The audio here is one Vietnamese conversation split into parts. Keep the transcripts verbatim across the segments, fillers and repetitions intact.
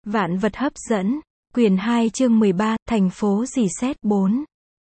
Vạn vật hấp dẫn, quyển hai chương mười ba, thành phố rỉ sét bốn.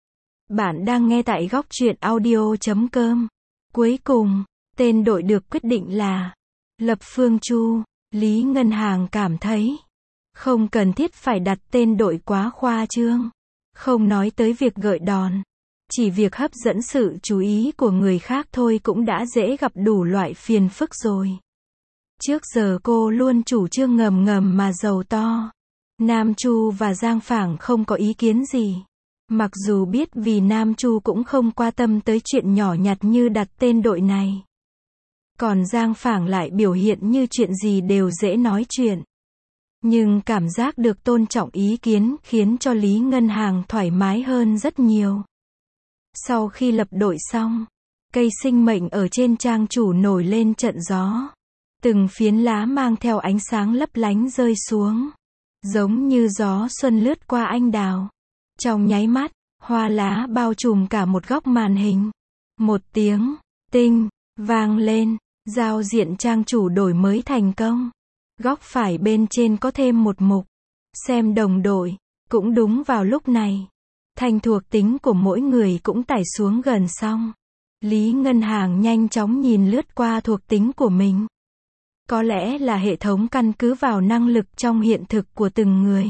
Bạn đang nghe tại góc truyện audio chấm com. Cuối cùng, tên đội được quyết định là Lập Phương Chu. Lý Ngân Hàng cảm thấy không cần thiết phải đặt tên đội quá khoa trương. Không nói tới việc gợi đòn, chỉ việc hấp dẫn sự chú ý của người khác thôi cũng đã dễ gặp đủ loại phiền phức rồi. Trước giờ cô luôn chủ trương ngầm ngầm mà giàu to. Nam Chu và Giang Phảng không có ý kiến gì. Mặc dù biết vì Nam Chu cũng không quan tâm tới chuyện nhỏ nhặt như đặt tên đội này. Còn Giang Phảng lại biểu hiện như chuyện gì đều dễ nói chuyện. Nhưng cảm giác được tôn trọng ý kiến khiến cho Lý Ngân Hàng thoải mái hơn rất nhiều. Sau khi lập đội xong, cây sinh mệnh ở trên trang chủ nổi lên trận gió. Từng phiến lá mang theo ánh sáng lấp lánh rơi xuống. Giống như gió xuân lướt qua anh đào. Trong nháy mắt, hoa lá bao trùm cả một góc màn hình. Một tiếng tinh vang lên, giao diện trang chủ đổi mới thành công. Góc phải bên trên có thêm một mục xem đồng đội. Cũng đúng vào lúc này, thành thuộc tính của mỗi người cũng tải xuống gần xong. Lý Ngân Hàng nhanh chóng nhìn lướt qua thuộc tính của mình. Có lẽ là hệ thống căn cứ vào năng lực trong hiện thực của từng người,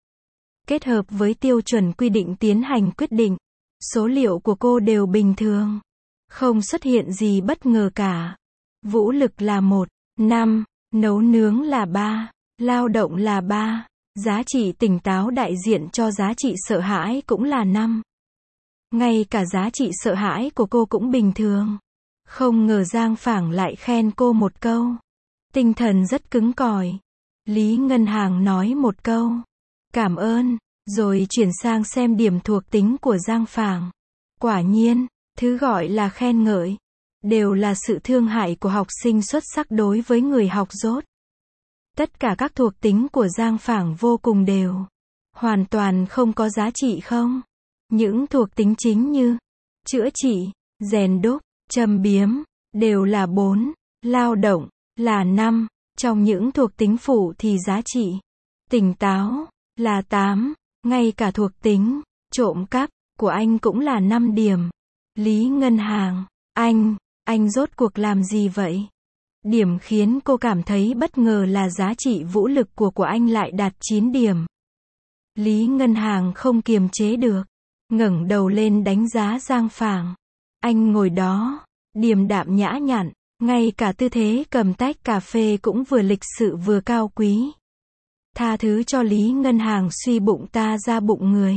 kết hợp với tiêu chuẩn quy định tiến hành quyết định. Số liệu của cô đều bình thường, không xuất hiện gì bất ngờ cả. Vũ lực là một, năm, nấu nướng là ba, lao động là ba, giá trị tỉnh táo đại diện cho giá trị sợ hãi cũng là năm. Ngay cả giá trị sợ hãi của cô cũng bình thường. Không ngờ Giang Phảng lại khen cô một câu. Tinh thần rất cứng cỏi. Lý Ngân Hàng nói một câu cảm ơn, rồi chuyển sang xem điểm thuộc tính của Giang Phảng. Quả nhiên, thứ gọi là khen ngợi đều là sự thương hại của học sinh xuất sắc đối với người học dốt. Tất cả các thuộc tính của Giang Phảng vô cùng đều, hoàn toàn không có giá trị không. Những thuộc tính chính như chữa trị, rèn đúc, châm biếm đều là bốn, lao động là năm. Trong những thuộc tính phụ thì giá trị tỉnh táo là tám. Ngay cả thuộc tính trộm cắp của anh cũng là năm điểm. Lý Ngân Hàng, anh, anh rốt cuộc làm gì vậy? Điểm khiến cô cảm thấy bất ngờ là giá trị vũ lực của của anh lại đạt chín điểm. Lý Ngân Hàng không kiềm chế được, ngẩng đầu lên đánh giá Giang Phảng. Anh ngồi đó, điềm đạm nhã nhặn, ngay cả tư thế cầm tách cà phê cũng vừa lịch sự vừa cao quý. Tha thứ cho Lý Ngân Hàng suy bụng ta ra bụng người.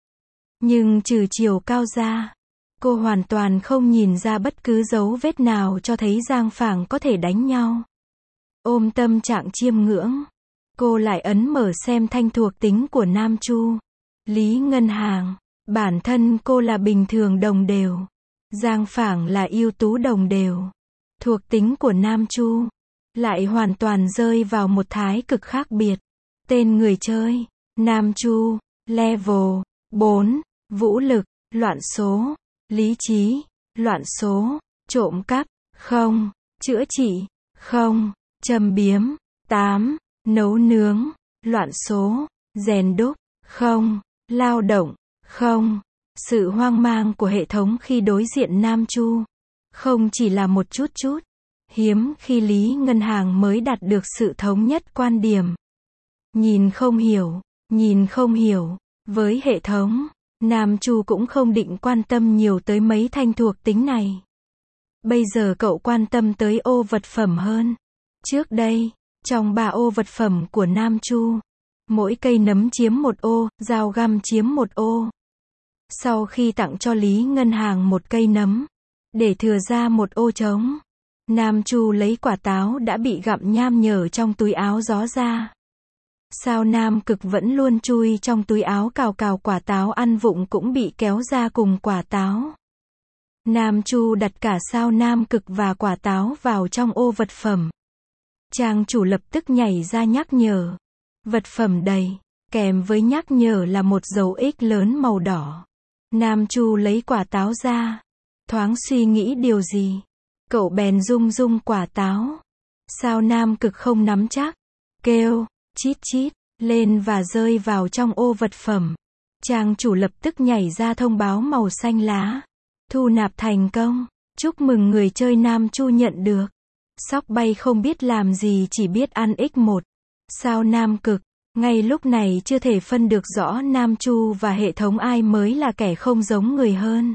Nhưng trừ chiều cao ra, cô hoàn toàn không nhìn ra bất cứ dấu vết nào cho thấy Giang Phảng có thể đánh nhau. Ôm tâm trạng chiêm ngưỡng, cô lại ấn mở xem thanh thuộc tính của Nam Chu. Lý Ngân Hàng, bản thân cô là bình thường đồng đều. Giang Phảng là ưu tú đồng đều. Thuộc tính của Nam Chu lại hoàn toàn rơi vào một thái cực khác biệt. Tên người chơi, Nam Chu, level bốn, vũ lực, loạn số, lý trí, loạn số, trộm cắp, không, chữa trị, không, châm biếm, tám, nấu nướng, loạn số, rèn đúc, không, lao động, không. Sự hoang mang của hệ thống khi đối diện Nam Chu không chỉ là một chút chút. Hiếm khi Lý Ngân Hàng mới đạt được sự thống nhất quan điểm. Nhìn không hiểu, nhìn không hiểu. Với hệ thống, Nam Chu cũng không định quan tâm nhiều tới mấy thanh thuộc tính này. Bây giờ cậu quan tâm tới ô vật phẩm hơn. Trước đây, trong ba ô vật phẩm của Nam Chu, mỗi cây nấm chiếm một ô, dao găm chiếm một ô. Sau khi tặng cho Lý Ngân Hàng một cây nấm, để thừa ra một ô trống, Nam Chu lấy quả táo đã bị gặm nham nhở trong túi áo gió ra. Sao Nam Cực vẫn luôn chui trong túi áo cào cào quả táo ăn vụng cũng bị kéo ra cùng quả táo. Nam Chu đặt cả sao Nam Cực và quả táo vào trong ô vật phẩm. Trang chủ lập tức nhảy ra nhắc nhở. Vật phẩm đầy, kèm với nhắc nhở là một dấu X lớn màu đỏ. Nam Chu lấy quả táo ra, thoáng suy nghĩ điều gì. Cậu bèn rung rung quả táo. Sao Nam Cực không nắm chắc, kêu, chít chít, lên và rơi vào trong ô vật phẩm. Trang chủ lập tức nhảy ra thông báo màu xanh lá. Thu nạp thành công. Chúc mừng người chơi Nam Chu nhận được. Sóc bay không biết làm gì chỉ biết ăn ích một. Sao Nam Cực. Ngay lúc này chưa thể phân được rõ Nam Chu và hệ thống ai mới là kẻ không giống người hơn.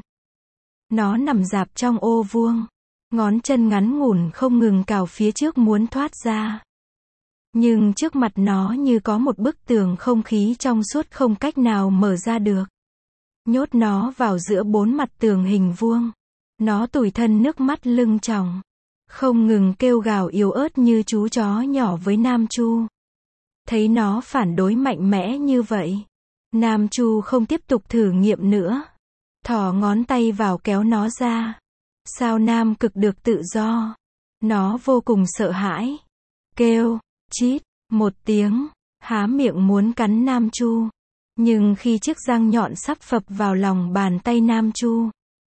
Nó nằm rạp trong ô vuông. Ngón chân ngắn ngủn không ngừng cào phía trước muốn thoát ra. Nhưng trước mặt nó như có một bức tường không khí trong suốt không cách nào mở ra được. Nhốt nó vào giữa bốn mặt tường hình vuông. Nó tủi thân nước mắt lưng tròng. Không ngừng kêu gào yếu ớt như chú chó nhỏ với Nam Chu. Thấy nó phản đối mạnh mẽ như vậy. Nam Chu không tiếp tục thử nghiệm nữa. Thò ngón tay vào kéo nó ra. Sao Nam Cực được tự do. Nó vô cùng sợ hãi. Kêu, chít, một tiếng, há miệng muốn cắn Nam Chu. Nhưng khi chiếc răng nhọn sắp phập vào lòng bàn tay Nam Chu,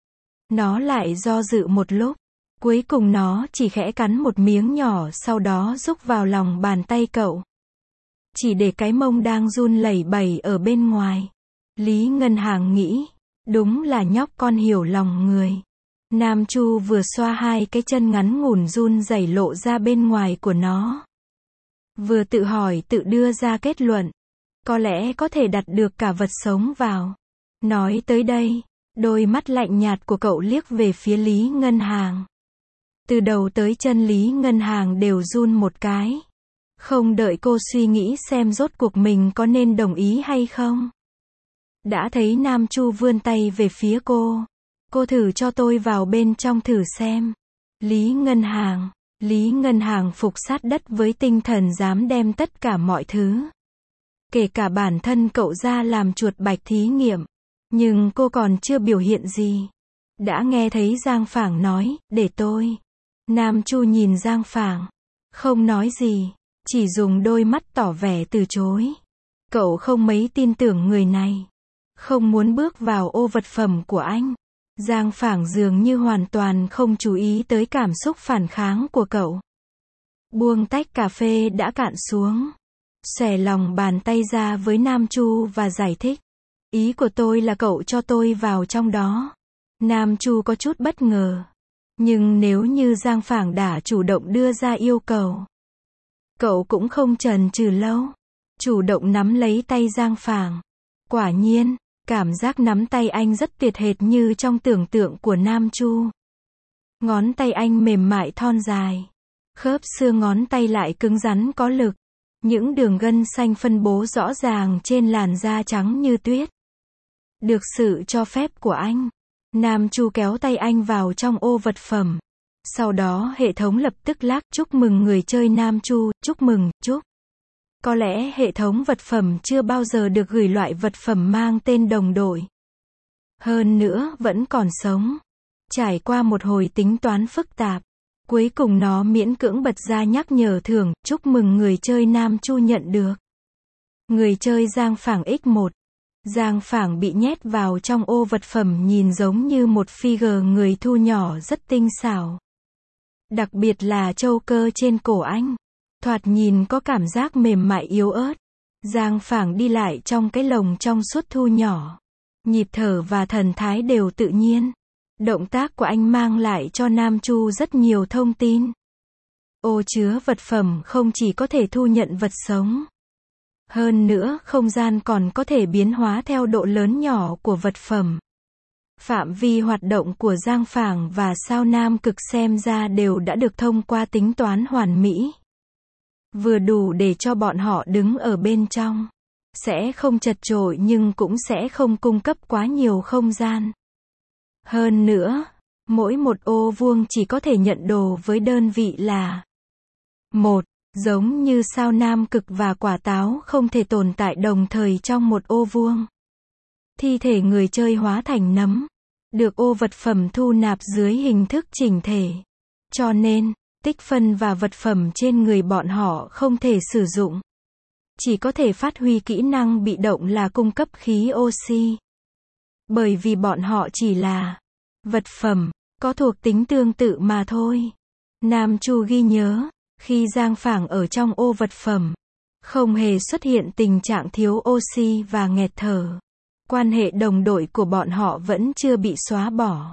nó lại do dự một lúc. Cuối cùng nó chỉ khẽ cắn một miếng nhỏ sau đó rúc vào lòng bàn tay cậu. Chỉ để cái mông đang run lẩy bẩy ở bên ngoài. Lý Ngân Hàng nghĩ, đúng là nhóc con hiểu lòng người. Nam Chu vừa xoa hai cái chân ngắn ngủn run rẩy lộ ra bên ngoài của nó. Vừa tự hỏi tự đưa ra kết luận. Có lẽ có thể đặt được cả vật sống vào. Nói tới đây, đôi mắt lạnh nhạt của cậu liếc về phía Lý Ngân Hàng. Từ đầu tới chân Lý Ngân Hàng đều run một cái. Không đợi cô suy nghĩ xem rốt cuộc mình có nên đồng ý hay không. Đã thấy Nam Chu vươn tay về phía cô. Cô thử cho tôi vào bên trong thử xem. Lý Ngân Hàng. Lý Ngân Hàng phục sát đất với tinh thần dám đem tất cả mọi thứ. Kể cả bản thân cậu ra làm chuột bạch thí nghiệm. Nhưng cô còn chưa biểu hiện gì. Đã nghe thấy Giang Phảng nói, để tôi. Nam Chu nhìn Giang Phảng. Không nói gì. Chỉ dùng đôi mắt tỏ vẻ từ chối. Cậu không mấy tin tưởng người này. Không muốn bước vào ô vật phẩm của anh. Giang Phảng dường như hoàn toàn không chú ý tới cảm xúc phản kháng của cậu. Buông tách cà phê đã cạn xuống. Xòe lòng bàn tay ra với Nam Chu và giải thích. Ý của tôi là cậu cho tôi vào trong đó. Nam Chu có chút bất ngờ. Nhưng nếu như Giang Phảng đã chủ động đưa ra yêu cầu, cậu cũng không chần chừ lâu. Chủ động nắm lấy tay Giang Phảng. Quả nhiên, cảm giác nắm tay anh rất tuyệt hệt như trong tưởng tượng của Nam Chu. Ngón tay anh mềm mại thon dài. Khớp xương ngón tay lại cứng rắn có lực. Những đường gân xanh phân bố rõ ràng trên làn da trắng như tuyết. Được sự cho phép của anh, Nam Chu kéo tay anh vào trong ô vật phẩm. Sau đó hệ thống lập tức lác chúc mừng người chơi Nam Chu, chúc mừng, chúc. Có lẽ hệ thống vật phẩm chưa bao giờ được gửi loại vật phẩm mang tên đồng đội. Hơn nữa, vẫn còn sống. Trải qua một hồi tính toán phức tạp, cuối cùng nó miễn cưỡng bật ra nhắc nhở thưởng, chúc mừng người chơi Nam Chu nhận được. Người chơi Giang Phảng x một. Giang Phảng bị nhét vào trong ô vật phẩm nhìn giống như một figure người thu nhỏ rất tinh xảo. Đặc biệt là châu cơ trên cổ anh. Thoạt nhìn có cảm giác mềm mại yếu ớt. Giang Phảng đi lại trong cái lồng trong suốt thu nhỏ. Nhịp thở và thần thái đều tự nhiên. Động tác của anh mang lại cho Nam Chu rất nhiều thông tin. Ô chứa vật phẩm không chỉ có thể thu nhận vật sống. Hơn nữa, không gian còn có thể biến hóa theo độ lớn nhỏ của vật phẩm. Phạm vi hoạt động của Giang Phảng và Sao Nam Cực xem ra đều đã được thông qua tính toán hoàn mỹ. Vừa đủ để cho bọn họ đứng ở bên trong. Sẽ không chật chội nhưng cũng sẽ không cung cấp quá nhiều không gian. Hơn nữa, mỗi một ô vuông chỉ có thể nhận đồ với đơn vị là một. Giống như Sao Nam Cực và quả táo không thể tồn tại đồng thời trong một ô vuông. Thi thể người chơi hóa thành nấm. Được ô vật phẩm thu nạp dưới hình thức chỉnh thể. Cho nên, tích phân và vật phẩm trên người bọn họ không thể sử dụng. Chỉ có thể phát huy kỹ năng bị động là cung cấp khí oxy. Bởi vì bọn họ chỉ là vật phẩm, có thuộc tính tương tự mà thôi. Nam Chu ghi nhớ, khi Giang Phảng ở trong ô vật phẩm, Không hề xuất hiện tình trạng thiếu oxy và nghẹt thở. Quan hệ đồng đội của bọn họ vẫn chưa bị xóa bỏ.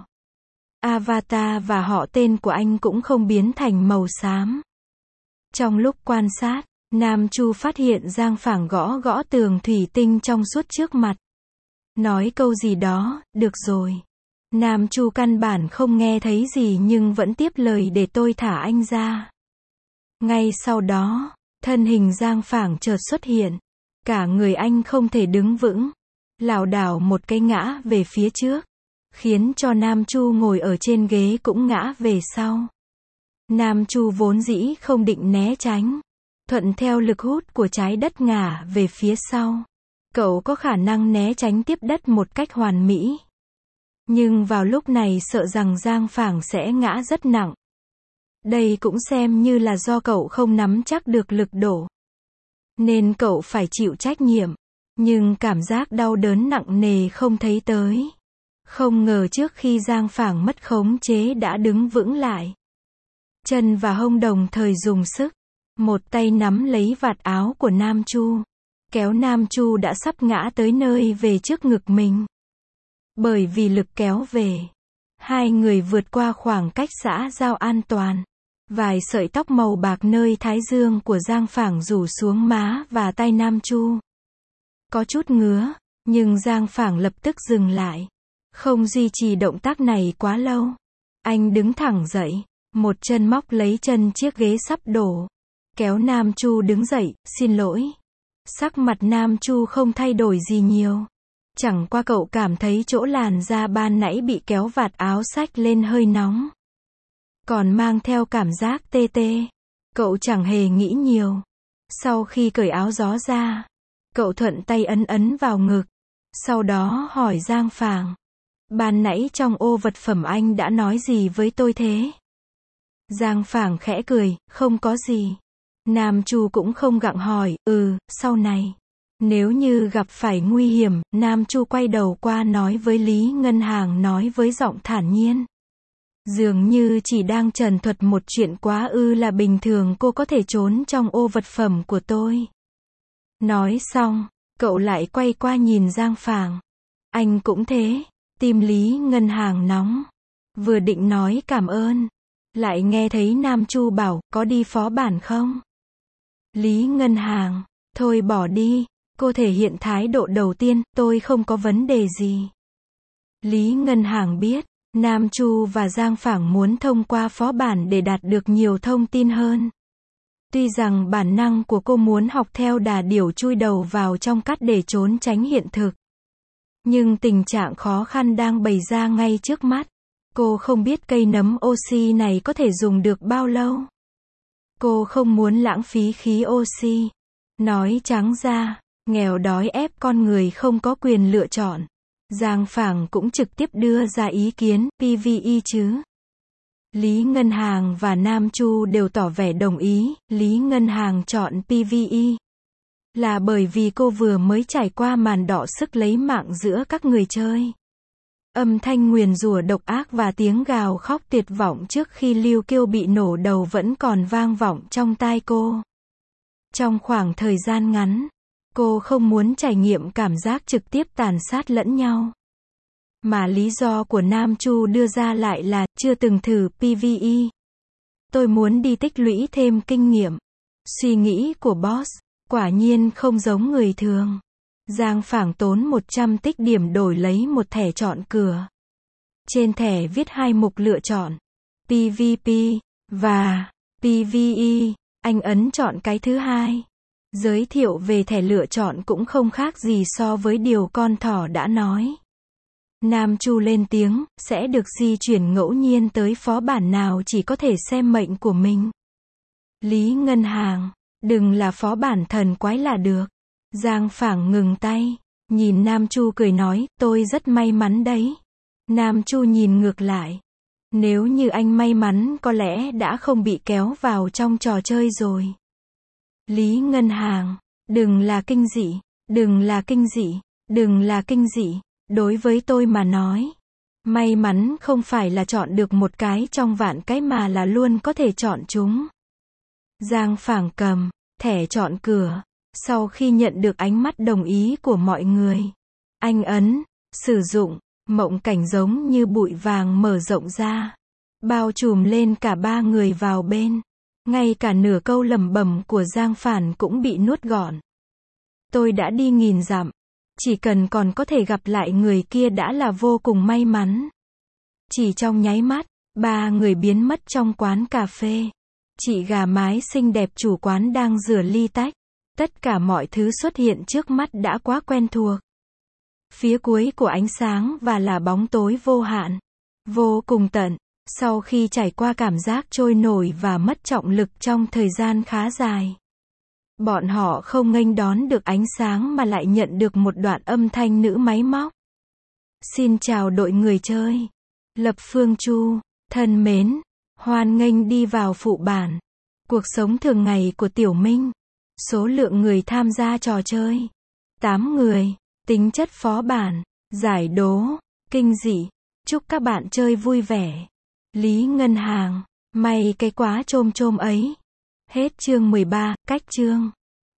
Avatar và họ tên của anh cũng không biến thành màu xám. Trong lúc quan sát, Nam Chu phát hiện Giang Phảng gõ gõ tường thủy tinh trong suốt trước mặt. Nói câu gì đó, được rồi. Nam Chu căn bản không nghe thấy gì nhưng vẫn tiếp lời để tôi thả anh ra. Ngay sau đó, thân hình Giang Phảng chợt xuất hiện. Cả người anh không thể đứng vững. Lảo đảo một cái ngã về phía trước. Khiến cho Nam Chu ngồi ở trên ghế cũng ngã về sau. Nam Chu vốn dĩ không định né tránh. Thuận theo lực hút của trái đất ngả về phía sau. Cậu có khả năng né tránh tiếp đất một cách hoàn mỹ. Nhưng vào lúc này sợ rằng Giang Phảng sẽ ngã rất nặng. Đây cũng xem như là do cậu không nắm chắc được lực đổ. Nên cậu phải chịu trách nhiệm. Nhưng cảm giác đau đớn nặng nề không thấy tới. Không ngờ trước khi Giang Phảng mất khống chế đã đứng vững lại. Chân và hông đồng thời dùng sức. Một tay nắm lấy vạt áo của Nam Chu. Kéo Nam Chu đã sắp ngã tới nơi về trước ngực mình. Bởi vì lực kéo về. Hai người vượt qua khoảng cách xã giao an toàn. Vài sợi tóc màu bạc nơi thái dương của Giang Phảng rủ xuống má và tay Nam Chu. Có chút ngứa, nhưng Giang Phảng lập tức dừng lại. Không duy trì động tác này quá lâu. Anh đứng thẳng dậy, một chân móc lấy chân chiếc ghế sắp đổ. Kéo Nam Chu đứng dậy, xin lỗi. Sắc mặt Nam Chu không thay đổi gì nhiều. Chẳng qua cậu cảm thấy chỗ làn da ban nãy bị kéo vạt áo xách lên hơi nóng. Còn mang theo cảm giác tê tê. Cậu chẳng hề nghĩ nhiều. Sau khi cởi áo gió ra, cậu thuận tay ấn ấn vào ngực. Sau đó hỏi Giang Phảng. Ban nãy trong ô vật phẩm anh đã nói gì với tôi thế? Giang Phảng khẽ cười, không có gì. Nam Chu cũng không gặng hỏi, ừ, sau này. Nếu như gặp phải nguy hiểm, Nam Chu quay đầu qua nói với Lý Ngân Hàng nói với giọng thản nhiên. Dường như chỉ đang trần thuật một chuyện quá ư là bình thường cô có thể trốn trong ô vật phẩm của tôi. Nói xong, cậu lại quay qua nhìn Giang Phảng. Anh cũng thế. Tim Lý Ngân Hàng nóng. Vừa định nói cảm ơn. Lại nghe thấy Nam Chu bảo, có đi phó bản không? Lý Ngân Hàng, thôi bỏ đi. Cô thể hiện thái độ đầu tiên, tôi không có vấn đề gì. Lý Ngân Hàng biết, Nam Chu và Giang Phảng muốn thông qua phó bản để đạt được nhiều thông tin hơn. Tuy rằng bản năng của cô muốn học theo đà điểu chui đầu vào trong cát để trốn tránh hiện thực. Nhưng tình trạng khó khăn đang bày ra ngay trước mắt. Cô không biết cây nấm oxy này có thể dùng được bao lâu. Cô không muốn lãng phí khí oxy. Nói trắng ra, nghèo đói ép con người không có quyền lựa chọn. Giang Phảng cũng trực tiếp đưa ra ý kiến, pê vê e chứ. Lý Ngân Hàng và Nam Chu đều tỏ vẻ đồng ý, Lý Ngân Hàng chọn pê vê e. Là bởi vì cô vừa mới trải qua màn đọ sức lấy mạng giữa các người chơi. Âm thanh nguyền rủa độc ác và tiếng gào khóc tuyệt vọng trước khi Lưu Kiêu bị nổ đầu vẫn còn vang vọng trong tai cô. Trong khoảng thời gian ngắn, cô không muốn trải nghiệm cảm giác trực tiếp tàn sát lẫn nhau. Mà lý do của Nam Chu đưa ra lại là, chưa từng thử pê vê e. Tôi muốn đi tích lũy thêm kinh nghiệm. Suy nghĩ của boss, quả nhiên không giống người thường. Giang Phảng tốn một trăm tích điểm đổi lấy một thẻ chọn cửa. Trên thẻ viết hai mục lựa chọn, pê vê pê và pê vê e. Anh ấn chọn cái thứ hai. Giới thiệu về thẻ lựa chọn cũng không khác gì so với điều con thỏ đã nói. Nam Chu lên tiếng, sẽ được di chuyển ngẫu nhiên tới phó bản nào chỉ có thể xem mệnh của mình. Lý Ngân Hàng, đừng là phó bản thần quái là được. Giang Phảng ngừng tay, nhìn Nam Chu cười nói, tôi rất may mắn đấy. Nam Chu nhìn ngược lại. Nếu như anh may mắn có lẽ đã không bị kéo vào trong trò chơi rồi. Lý Ngân Hàng, đừng là kinh dị, đừng là kinh dị, đừng là kinh dị. Đối với tôi mà nói, may mắn không phải là chọn được một cái trong vạn cái mà là luôn có thể chọn chúng. Giang Phảng cầm thẻ chọn cửa, Sau khi nhận được ánh mắt đồng ý của mọi người, anh ấn, sử dụng, mộng cảnh giống như bụi vàng mở rộng ra, bao trùm lên cả ba người vào bên. Ngay cả nửa câu lẩm bẩm của Giang Phản cũng bị nuốt gọn. Tôi đã đi nghìn dặm, chỉ cần còn có thể gặp lại người kia đã là vô cùng may mắn. Chỉ trong nháy mắt, ba người biến mất trong quán cà phê. Chị gà mái xinh đẹp chủ quán đang rửa ly tách. Tất cả mọi thứ xuất hiện trước mắt đã quá quen thuộc. Phía cuối của ánh sáng và là bóng tối vô hạn, vô cùng tận. Sau khi trải qua cảm giác trôi nổi và mất trọng lực trong thời gian khá dài, bọn họ không nghênh đón được ánh sáng mà lại nhận được một đoạn âm thanh nữ máy móc. Xin chào đội người chơi. Lập Phương Chu, thân mến, hoan nghênh đi vào phụ bản. Cuộc sống thường ngày của Tiểu Minh. Số lượng người tham gia trò chơi. tám người. Tính chất phó bản. Giải đố. Kinh dị. Chúc các bạn chơi vui vẻ. Lý Ngân Hàng. May cái quá chôm chôm ấy. Hết chương mười ba, cách chương.